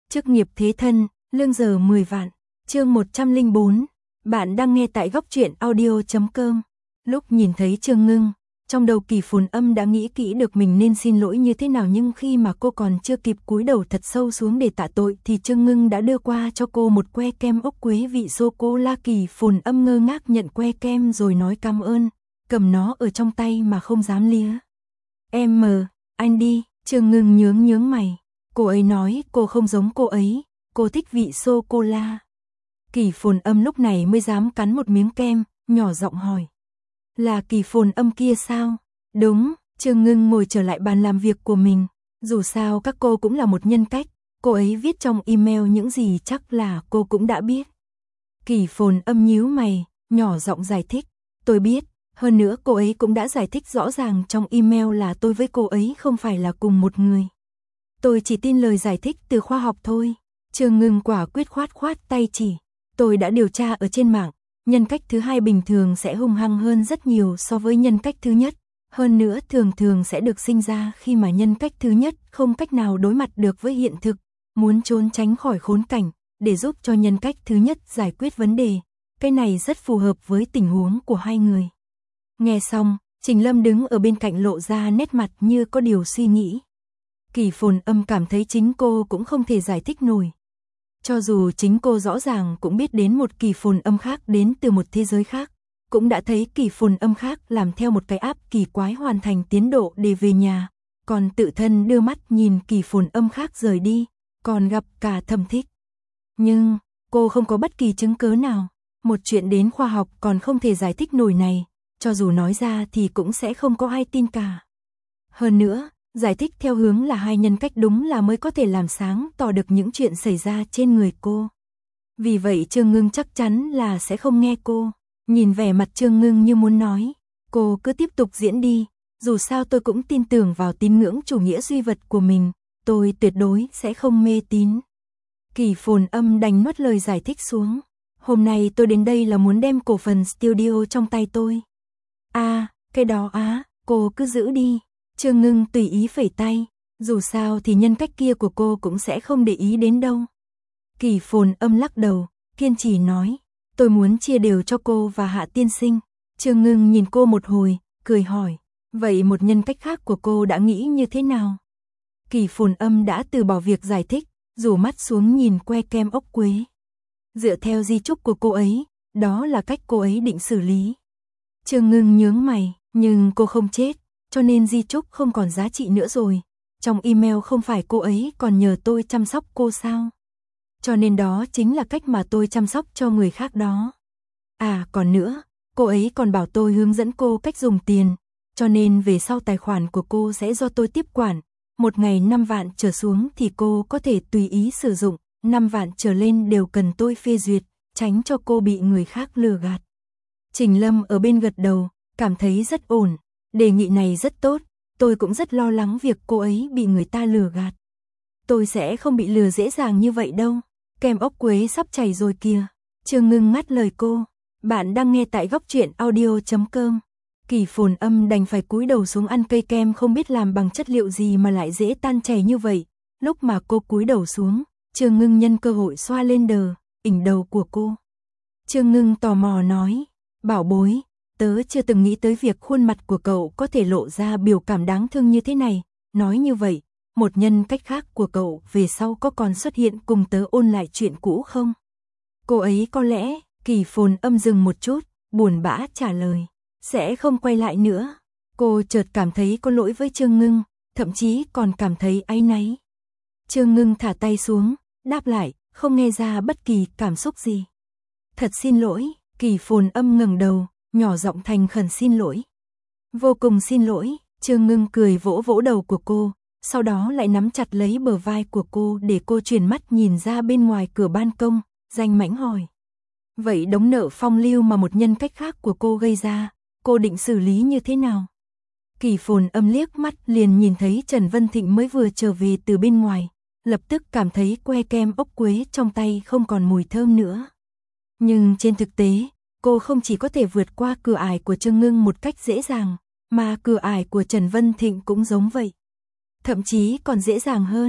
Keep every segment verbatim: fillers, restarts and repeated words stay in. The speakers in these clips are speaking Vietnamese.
Chức nghiệp thế thân, lương giờ mười vạn. Chương một trăm lẻ bốn. Bạn đang nghe tại góc truyện audio chấm com. Lúc nhìn thấy Trương Ngưng, trong đầu Kỳ Phồn Âm đã nghĩ kỹ được mình nên xin lỗi như thế nào, nhưng khi mà cô còn chưa kịp cúi đầu thật sâu xuống để tạ tội thì Trương Ngưng đã đưa qua cho cô một que kem ốc quế vị sô cô la. Kỳ Phồn Âm ngơ ngác nhận que kem rồi nói cảm ơn, cầm nó ở trong tay mà không dám lía. Em mờ, anh đi. Trương Ngưng nhướng nhướng mày. Cô ấy nói cô không giống cô ấy, cô thích vị sô cô la. Kỳ Phồn Âm lúc này mới dám cắn một miếng kem, nhỏ giọng hỏi. Là Kỳ Phồn Âm kia sao? Đúng. Trương Ngưng ngồi trở lại bàn làm việc của mình. Dù sao các cô cũng là một nhân cách, cô ấy viết trong email những gì chắc là cô cũng đã biết. Kỳ Phồn Âm nhíu mày, nhỏ giọng giải thích. Tôi biết, hơn nữa cô ấy cũng đã giải thích rõ ràng trong email là tôi với cô ấy không phải là cùng một người. Tôi chỉ tin lời giải thích từ khoa học thôi. Trương Ngưng quả quyết khoát khoát tay chỉ. Tôi đã điều tra ở trên mạng, nhân cách thứ hai bình thường sẽ hung hăng hơn rất nhiều so với nhân cách thứ nhất. Hơn nữa thường thường sẽ được sinh ra khi mà nhân cách thứ nhất không cách nào đối mặt được với hiện thực, muốn trốn tránh khỏi khốn cảnh, để giúp cho nhân cách thứ nhất giải quyết vấn đề. Cái này rất phù hợp với tình huống của hai người. Nghe xong, Trình Lâm đứng ở bên cạnh lộ ra nét mặt như có điều suy nghĩ. Kỳ Phồn Âm cảm thấy chính cô cũng không thể giải thích nổi. Cho dù chính cô rõ ràng cũng biết đến một Kỳ Phồn Âm khác đến từ một thế giới khác, cũng đã thấy Kỳ Phồn Âm khác làm theo một cái app kỳ quái hoàn thành tiến độ để về nhà, còn tự thân đưa mắt nhìn Kỳ Phồn Âm khác rời đi, còn gặp cả Thẩm Thích. Nhưng, cô không có bất kỳ chứng cứ nào, một chuyện đến khoa học còn không thể giải thích nổi này, cho dù nói ra thì cũng sẽ không có ai tin cả. Hơn nữa, giải thích theo hướng là hai nhân cách đúng là mới có thể làm sáng tỏ được những chuyện xảy ra trên người cô. Vì vậy Trương Ngưng chắc chắn là sẽ không nghe cô. Nhìn vẻ mặt Trương Ngưng như muốn nói, cô cứ tiếp tục diễn đi, dù sao tôi cũng tin tưởng vào tín ngưỡng chủ nghĩa duy vật của mình, tôi tuyệt đối sẽ không mê tín. Kỳ Phồn Âm đành nuốt lời giải thích xuống. Hôm nay tôi đến đây là muốn đem cổ phần studio trong tay tôi. À, cái đó á, cô cứ giữ đi. Trương Ngưng tùy ý phẩy tay, dù sao thì nhân cách kia của cô cũng sẽ không để ý đến đâu. Kỳ Phồn Âm lắc đầu, kiên trì nói, tôi muốn chia đều cho cô và Hạ tiên sinh. Trương Ngưng nhìn cô một hồi, cười hỏi, vậy một nhân cách khác của cô đã nghĩ như thế nào? Kỳ Phồn Âm đã từ bỏ việc giải thích, rủ mắt xuống nhìn que kem ốc quế. Dựa theo di chúc của cô ấy, đó là cách cô ấy định xử lý. Trương Ngưng nhướng mày, nhưng cô không chết, cho nên di chúc không còn giá trị nữa rồi. Trong email không phải cô ấy còn nhờ tôi chăm sóc cô sao? Cho nên đó chính là cách mà tôi chăm sóc cho người khác đó. À còn nữa, cô ấy còn bảo tôi hướng dẫn cô cách dùng tiền, cho nên về sau tài khoản của cô sẽ do tôi tiếp quản. Một ngày năm vạn trở xuống thì cô có thể tùy ý sử dụng, năm vạn trở lên đều cần tôi phê duyệt, tránh cho cô bị người khác lừa gạt. Trình Lâm ở bên gật đầu, cảm thấy rất ổn, đề nghị này rất tốt, tôi cũng rất lo lắng việc cô ấy bị người ta lừa gạt. Tôi sẽ không bị lừa dễ dàng như vậy đâu, kem ốc quế sắp chảy rồi kìa. Trương Ngưng ngắt lời cô, bạn đang nghe tại góc truyện audio chấm com. Kỳ Phồn Âm đành phải cúi đầu xuống ăn cây kem không biết làm bằng chất liệu gì mà lại dễ tan chảy như vậy. Lúc mà cô cúi đầu xuống, Trương Ngưng nhân cơ hội xoa lên đờ, ỉnh đầu của cô. Trương Ngưng tò mò nói, bảo bối, tớ chưa từng nghĩ tới việc khuôn mặt của cậu có thể lộ ra biểu cảm đáng thương như thế này. Nói như vậy, một nhân cách khác của cậu về sau có còn xuất hiện cùng tớ ôn lại chuyện cũ không? Cô ấy có lẽ, Kỳ Phồn Âm dừng một chút, buồn bã trả lời, sẽ không quay lại nữa. Cô chợt cảm thấy có lỗi với Trương Ngưng, thậm chí còn cảm thấy áy náy. Trương Ngưng thả tay xuống, đáp lại, không nghe ra bất kỳ cảm xúc gì. Thật xin lỗi. Kỳ Phồn Âm ngẩng đầu, nhỏ giọng thành khẩn xin lỗi. Vô cùng xin lỗi. Trương Ngưng cười vỗ vỗ đầu của cô, sau đó lại nắm chặt lấy bờ vai của cô để cô chuyển mắt nhìn ra bên ngoài cửa ban công, danh mãnh hỏi. Vậy đống nợ phong lưu mà một nhân cách khác của cô gây ra, cô định xử lý như thế nào? Kỳ Phồn Âm liếc mắt liền nhìn thấy Trần Vân Thịnh mới vừa trở về từ bên ngoài, lập tức cảm thấy que kem ốc quế trong tay không còn mùi thơm nữa. Nhưng trên thực tế, cô không chỉ có thể vượt qua cửa ải của Trương Ngưng một cách dễ dàng, mà cửa ải của Trần Vân Thịnh cũng giống vậy. Thậm chí còn dễ dàng hơn.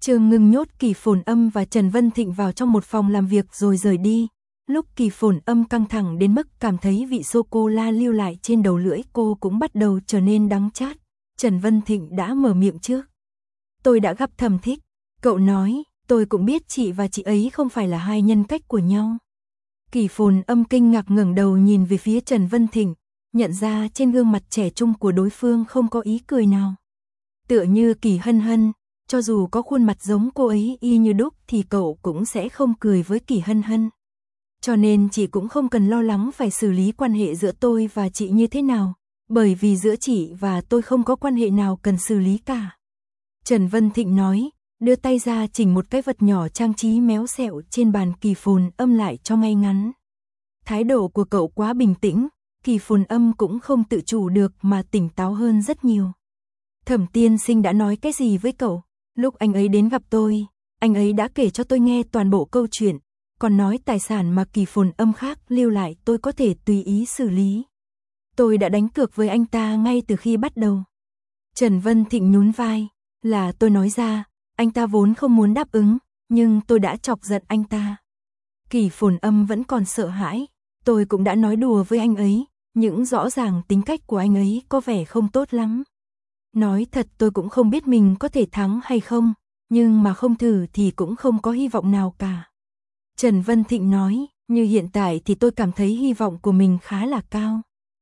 Trương Ngưng nhốt Kỳ Phồn Âm và Trần Vân Thịnh vào trong một phòng làm việc rồi rời đi. Lúc Kỳ Phồn Âm căng thẳng đến mức cảm thấy vị sô-cô-la lưu lại trên đầu lưỡi cô cũng bắt đầu trở nên đắng chát. Trần Vân Thịnh đã mở miệng trước. Tôi đã gặp Thẩm Thích. Cậu nói, tôi cũng biết chị và chị ấy không phải là hai nhân cách của nhau. Kỳ Phồn Âm kinh ngạc ngẩng đầu nhìn về phía Trần Vân Thịnh, nhận ra trên gương mặt trẻ trung của đối phương không có ý cười nào. Tựa như Kỳ Hân Hân, cho dù có khuôn mặt giống cô ấy y như đúc thì cậu cũng sẽ không cười với Kỳ Hân Hân. Cho nên chị cũng không cần lo lắng phải xử lý quan hệ giữa tôi và chị như thế nào, bởi vì giữa chị và tôi không có quan hệ nào cần xử lý cả. Trần Vân Thịnh nói, đưa tay ra chỉnh một cái vật nhỏ trang trí méo xẹo trên bàn. Kỳ Phồn Âm lại cho ngay ngắn. Thái độ của cậu quá bình tĩnh, Kỳ Phồn Âm cũng không tự chủ được mà tỉnh táo hơn rất nhiều. Thẩm tiên sinh đã nói cái gì với cậu? Lúc anh ấy đến gặp tôi, anh ấy đã kể cho tôi nghe toàn bộ câu chuyện, còn nói tài sản mà Kỳ Phồn Âm khác lưu lại tôi có thể tùy ý xử lý. Tôi đã đánh cược với anh ta ngay từ khi bắt đầu. Trần Vân Thịnh nhún vai, là tôi nói ra, anh ta vốn không muốn đáp ứng, nhưng tôi đã chọc giận anh ta. Kỳ Phồn Âm vẫn còn sợ hãi, tôi cũng đã nói đùa với anh ấy, nhưng rõ ràng tính cách của anh ấy có vẻ không tốt lắm. Nói thật tôi cũng không biết mình có thể thắng hay không, nhưng mà không thử thì cũng không có hy vọng nào cả. Trần Vân Thịnh nói, như hiện tại thì tôi cảm thấy hy vọng của mình khá là cao.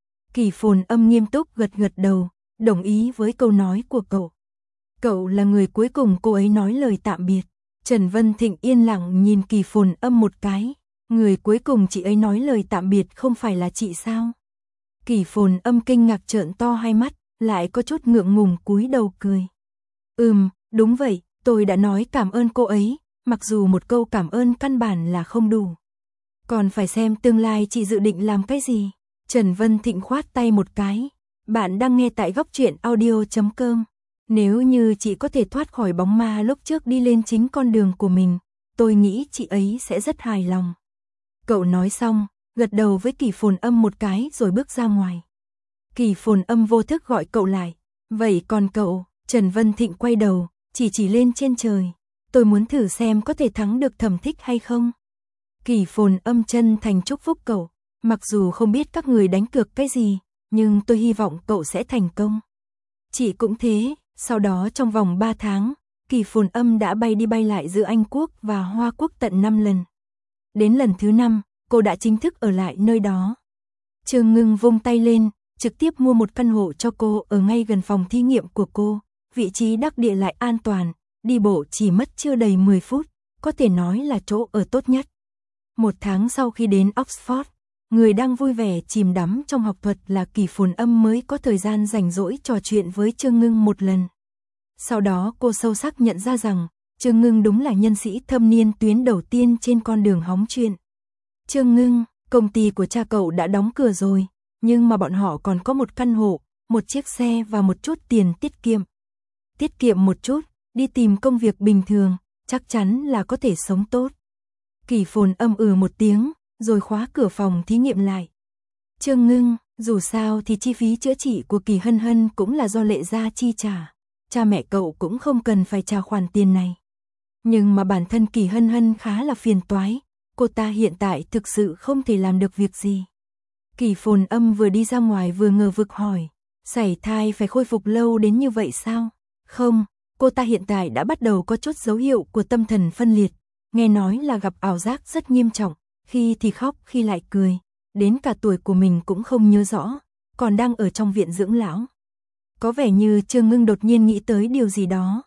Kỳ Phồn Âm nghiêm túc gật gật đầu, đồng ý với câu nói của cậu. Cậu là người cuối cùng cô ấy nói lời tạm biệt. Trần Vân Thịnh yên lặng nhìn Kỳ Phồn Âm một cái. Người cuối cùng chị ấy nói lời tạm biệt không phải là chị sao? Kỳ Phồn Âm kinh ngạc trợn to hai mắt, lại có chút ngượng ngùng cúi đầu cười. Ừm, đúng vậy, tôi đã nói cảm ơn cô ấy, mặc dù một câu cảm ơn căn bản là không đủ. Còn phải xem tương lai chị dự định làm cái gì. Trần Vân Thịnh khoát tay một cái. Bạn đang nghe tại góc truyện audio chấm com. Nếu như chị có thể thoát khỏi bóng ma lúc trước đi lên chính con đường của mình, tôi nghĩ chị ấy sẽ rất hài lòng. Cậu nói xong, gật đầu với Kỳ Phồn Âm một cái rồi bước ra ngoài. Kỳ Phồn Âm vô thức gọi cậu lại. Vậy còn cậu? Trần Vân Thịnh quay đầu, chỉ chỉ lên trên trời. Tôi muốn thử xem có thể thắng được Thẩm Thích hay không. Kỳ Phồn Âm chân thành chúc phúc cậu. Mặc dù không biết các người đánh cược cái gì, nhưng tôi hy vọng cậu sẽ thành công. Chị cũng thế. Sau đó trong vòng ba tháng, Kỳ Phồn Âm đã bay đi bay lại giữa Anh Quốc và Hoa Quốc tận năm lần. Đến lần thứ năm, cô đã chính thức ở lại nơi đó. Trương Ngưng vung tay lên, trực tiếp mua một căn hộ cho cô ở ngay gần phòng thí nghiệm của cô. Vị trí đắc địa lại an toàn, đi bộ chỉ mất chưa đầy mười phút, có thể nói là chỗ ở tốt nhất. Một tháng sau khi đến Oxford, người đang vui vẻ chìm đắm trong học thuật là Kỳ Phồn Âm mới có thời gian rảnh rỗi trò chuyện với Trương Ngưng một lần. Sau đó cô sâu sắc nhận ra rằng, Trương Ngưng đúng là nhân sĩ thâm niên tuyến đầu tiên trên con đường hóng chuyện. Trương Ngưng, công ty của cha cậu đã đóng cửa rồi, nhưng mà bọn họ còn có một căn hộ, một chiếc xe và một chút tiền tiết kiệm. Tiết kiệm một chút, đi tìm công việc bình thường, chắc chắn là có thể sống tốt. Kỳ Phồn Âm ừ một tiếng, rồi khóa cửa phòng thí nghiệm lại. Trương Ngưng, dù sao thì chi phí chữa trị của Kỳ Hân Hân cũng là do Lệ gia chi trả. Cha mẹ cậu cũng không cần phải trả khoản tiền này. Nhưng mà bản thân Kỳ Hân Hân khá là phiền toái, cô ta hiện tại thực sự không thể làm được việc gì. Kỳ Phồn Âm vừa đi ra ngoài vừa ngờ vực hỏi, sảy thai phải khôi phục lâu đến như vậy sao? Không, cô ta hiện tại đã bắt đầu có chút dấu hiệu của tâm thần phân liệt, nghe nói là gặp ảo giác rất nghiêm trọng, khi thì khóc khi lại cười, đến cả tuổi của mình cũng không nhớ rõ, còn đang ở trong viện dưỡng lão. Có vẻ như Trương Ngưng đột nhiên nghĩ tới điều gì đó.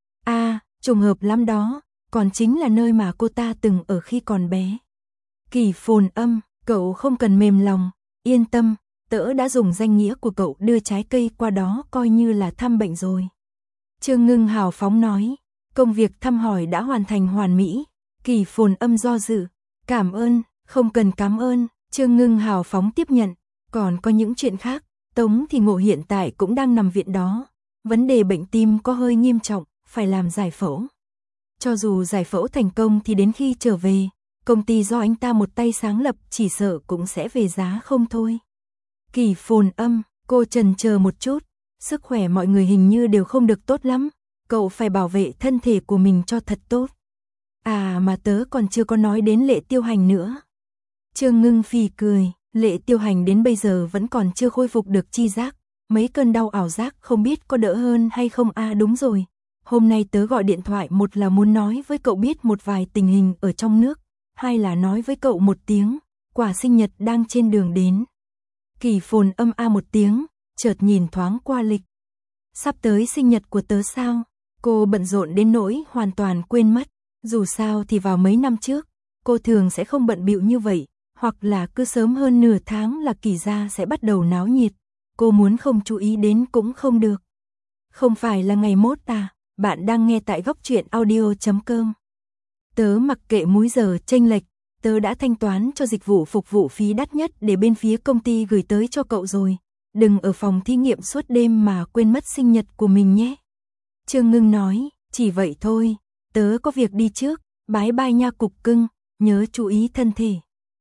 À, trùng hợp lắm đó, còn chính là nơi mà cô ta từng ở khi còn bé. Kỳ Phồn Âm, cậu không cần mềm lòng, yên tâm, tớ đã dùng danh nghĩa của cậu đưa trái cây qua đó coi như là thăm bệnh rồi. Trương Ngưng hào phóng nói, công việc thăm hỏi đã hoàn thành hoàn mỹ. Kỳ Phồn Âm do dự, cảm ơn, không cần cảm ơn. Trương Ngưng hào phóng tiếp nhận, còn có những chuyện khác. Tống thì Ngộ hiện tại cũng đang nằm viện đó. Vấn đề bệnh tim có hơi nghiêm trọng, phải làm giải phẫu. Cho dù giải phẫu thành công thì đến khi trở về, công ty do anh ta một tay sáng lập chỉ sợ cũng sẽ về giá không thôi. Kỳ Phồn Âm, cô chần chờ một chút, sức khỏe mọi người hình như đều không được tốt lắm. cậu phải bảo vệ thân thể của mình cho thật tốt. À mà tớ còn chưa có nói đến Lệ Tiêu Hành nữa. Trương Ngưng phì cười, Lệ Tiêu Hành đến bây giờ vẫn còn chưa khôi phục được chi giác, mấy cơn đau ảo giác không biết có đỡ hơn hay không. À đúng rồi, hôm nay tớ gọi điện thoại, một là muốn nói với cậu biết một vài tình hình ở trong nước, hai là nói với cậu một tiếng, quà sinh nhật đang trên đường đến. Kỳ Phồn Âm a một tiếng, chợt nhìn thoáng qua lịch. Sắp tới sinh nhật của tớ sao? Cô bận rộn đến nỗi hoàn toàn quên mất. Dù sao thì vào mấy năm trước, cô thường sẽ không bận bịu như vậy, hoặc là cứ sớm hơn nửa tháng là Kỳ gia sẽ bắt đầu náo nhiệt. Cô muốn không chú ý đến cũng không được. Không phải là ngày mốt à? Bạn đang nghe tại góc truyện audio chấm com. Tớ mặc kệ múi giờ chênh lệch, tớ đã thanh toán cho dịch vụ phục vụ phí đắt nhất để bên phía công ty gửi tới cho cậu rồi. Đừng ở phòng thí nghiệm suốt đêm mà quên mất sinh nhật của mình nhé. Trương Ngưng nói, chỉ vậy thôi, tớ có việc đi trước, bái bai nha cục cưng, nhớ chú ý thân thể.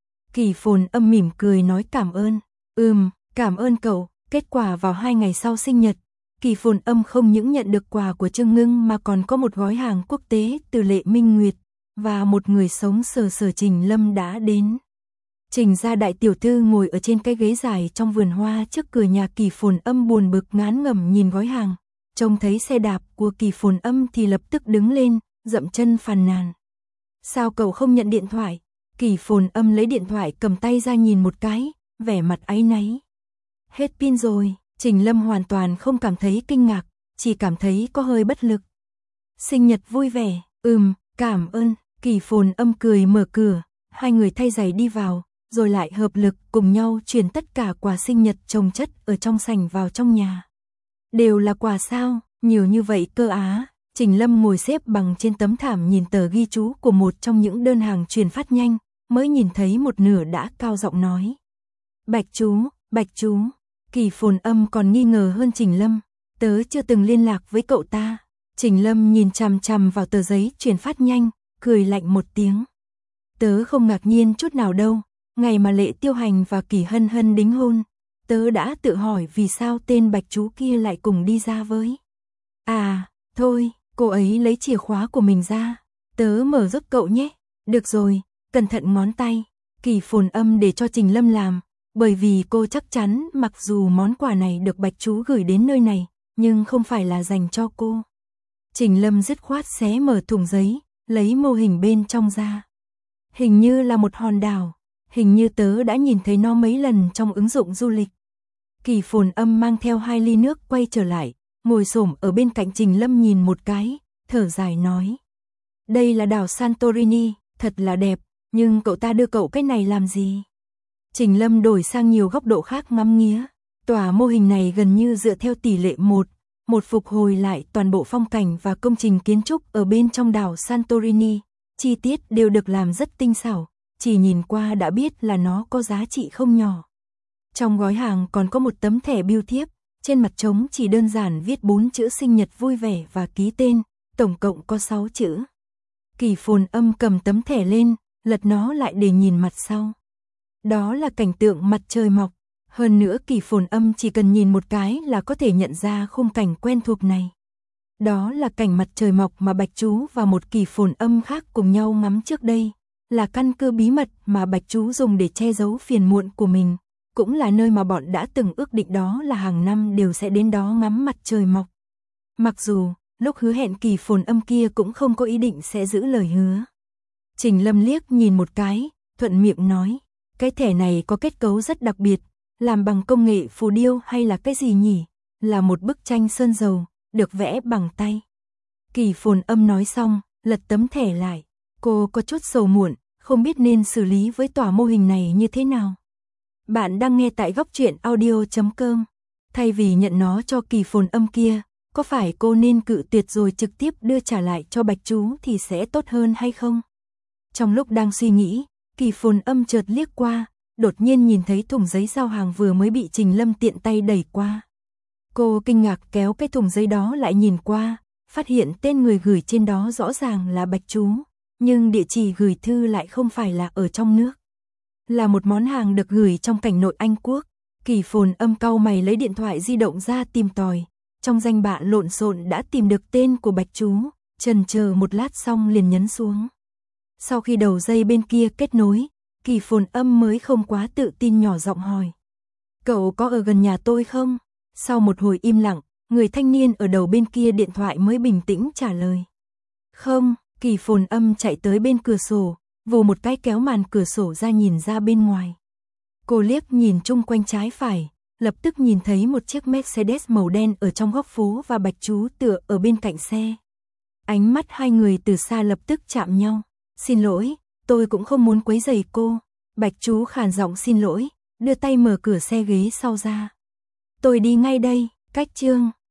Kỳ Phồn Âm mỉm cười nói cảm ơn. Ừm, cảm ơn cậu. Kết quả vào hai ngày sau sinh nhật, Kỳ Phồn Âm không những nhận được quà của Trương Ngưng mà còn có một gói hàng quốc tế từ Lệ Minh Nguyệt, và một người sống sờ sờ Trình Lâm đã đến. Trình gia đại tiểu thư ngồi ở trên cái ghế dài trong vườn hoa trước cửa nhà Kỳ Phồn Âm buồn bực ngán ngẩm nhìn gói hàng, trông thấy xe đạp của Kỳ Phồn Âm thì lập tức đứng lên, dậm chân phàn nàn. Sao cậu không nhận điện thoại? Kỳ Phồn Âm lấy điện thoại cầm tay ra nhìn một cái, vẻ mặt áy náy. Hết pin rồi. Trình Lâm hoàn toàn không cảm thấy kinh ngạc, chỉ cảm thấy có hơi bất lực. Sinh nhật vui vẻ, ừm, cảm ơn. Kỳ Phồn Âm cười mở cửa, hai người thay giày đi vào, rồi lại hợp lực cùng nhau chuyển tất cả quà sinh nhật chồng chất ở trong sảnh vào trong nhà. Đều là quà sao, nhiều như vậy cơ á. Trình Lâm ngồi xếp bằng trên tấm thảm nhìn tờ ghi chú của một trong những đơn hàng chuyển phát nhanh, mới nhìn thấy một nửa đã cao giọng nói. Bạch chú, Bạch chú. Kỳ Phồn Âm còn nghi ngờ hơn Trình Lâm, tớ chưa từng liên lạc với cậu ta. Trình Lâm nhìn chằm chằm vào tờ giấy chuyển phát nhanh, cười lạnh một tiếng. Tớ không ngạc nhiên chút nào đâu, ngày mà Lệ Tiêu Hành và Kỳ Hân Hân đính hôn, tớ đã tự hỏi vì sao tên Bạch chú kia lại cùng đi ra với. À, thôi, cô ấy lấy chìa khóa của mình ra, tớ mở giúp cậu nhé. Được rồi, cẩn thận ngón tay. Kỳ Phồn Âm để cho Trình Lâm làm, bởi vì cô chắc chắn mặc dù món quà này được Bạch chú gửi đến nơi này, nhưng không phải là dành cho cô. Trình Lâm dứt khoát xé mở thùng giấy, lấy mô hình bên trong ra. Hình như là một hòn đảo, hình như tớ đã nhìn thấy nó mấy lần trong ứng dụng du lịch. Kỳ Phồn Âm mang theo hai ly nước quay trở lại, ngồi xổm ở bên cạnh Trình Lâm nhìn một cái, thở dài nói. Đây là đảo Santorini, thật là đẹp, nhưng cậu ta đưa cậu cái này làm gì? Trình Lâm đổi sang nhiều góc độ khác ngắm nghía. Tòa mô hình này gần như dựa theo tỷ lệ một, một phục hồi lại toàn bộ phong cảnh và công trình kiến trúc ở bên trong đảo Santorini. Chi tiết đều được làm rất tinh xảo, chỉ nhìn qua đã biết là nó có giá trị không nhỏ. Trong gói hàng còn có một tấm thẻ bưu thiếp, trên mặt trống chỉ đơn giản viết bốn chữ sinh nhật vui vẻ và ký tên, tổng cộng có sáu chữ. Kỳ Phồn Âm cầm tấm thẻ lên, lật nó lại để nhìn mặt sau. Đó là cảnh tượng mặt trời mọc, hơn nữa Kỳ Phồn Âm chỉ cần nhìn một cái là có thể nhận ra khung cảnh quen thuộc này. Đó là cảnh mặt trời mọc mà Bạch chú và một Kỳ Phồn Âm khác cùng nhau ngắm trước đây, là căn cứ bí mật mà Bạch chú dùng để che giấu phiền muộn của mình, cũng là nơi mà bọn đã từng ước định đó là hàng năm đều sẽ đến đó ngắm mặt trời mọc. Mặc dù, lúc hứa hẹn Kỳ Phồn Âm kia cũng không có ý định sẽ giữ lời hứa. Trình Lâm liếc nhìn một cái, thuận miệng nói. Cái thẻ này có kết cấu rất đặc biệt, làm bằng công nghệ phù điêu hay là cái gì nhỉ? Là một bức tranh sơn dầu, được vẽ bằng tay. Kỳ Phồn Âm nói xong, lật tấm thẻ lại. Cô có chút sầu muộn, không biết nên xử lý với tòa mô hình này như thế nào. Bạn đang nghe tại góc truyện audio chấm com. Thay vì nhận nó cho Kỳ Phồn Âm kia, có phải cô nên cự tuyệt rồi trực tiếp đưa trả lại cho Bạch chú thì sẽ tốt hơn hay không? Trong lúc đang suy nghĩ, Kỳ Phồn Âm chợt liếc qua, đột nhiên nhìn thấy thùng giấy giao hàng vừa mới bị Trình Lâm tiện tay đẩy qua. Cô kinh ngạc kéo cái thùng giấy đó lại nhìn qua, phát hiện tên người gửi trên đó rõ ràng là Bạch chú, nhưng địa chỉ gửi thư lại không phải là ở trong nước. Là một món hàng được gửi trong cảnh nội Anh Quốc. Kỳ Phồn Âm cau mày lấy điện thoại di động ra tìm tòi, trong danh bạ lộn xộn đã tìm được tên của Bạch Chú, chần chờ một lát xong liền nhấn xuống. Sau khi đầu dây bên kia kết nối, Kỳ Phồn Âm mới không quá tự tin nhỏ giọng hỏi. Cậu có ở gần nhà tôi không? Sau một hồi im lặng, người thanh niên ở đầu bên kia điện thoại mới bình tĩnh trả lời. Không, Kỳ Phồn Âm chạy tới bên cửa sổ, vù một cái kéo màn cửa sổ ra nhìn ra bên ngoài. Cô liếc nhìn chung quanh trái phải, lập tức nhìn thấy một chiếc Mercedes màu đen ở trong góc phố và Bạch Chú tựa ở bên cạnh xe. Ánh mắt hai người từ xa lập tức chạm nhau. Xin lỗi, tôi cũng không muốn quấy rầy cô. Bạch Chú khàn giọng xin lỗi, đưa tay mở cửa xe ghế sau ra. Tôi đi ngay đây, cách chương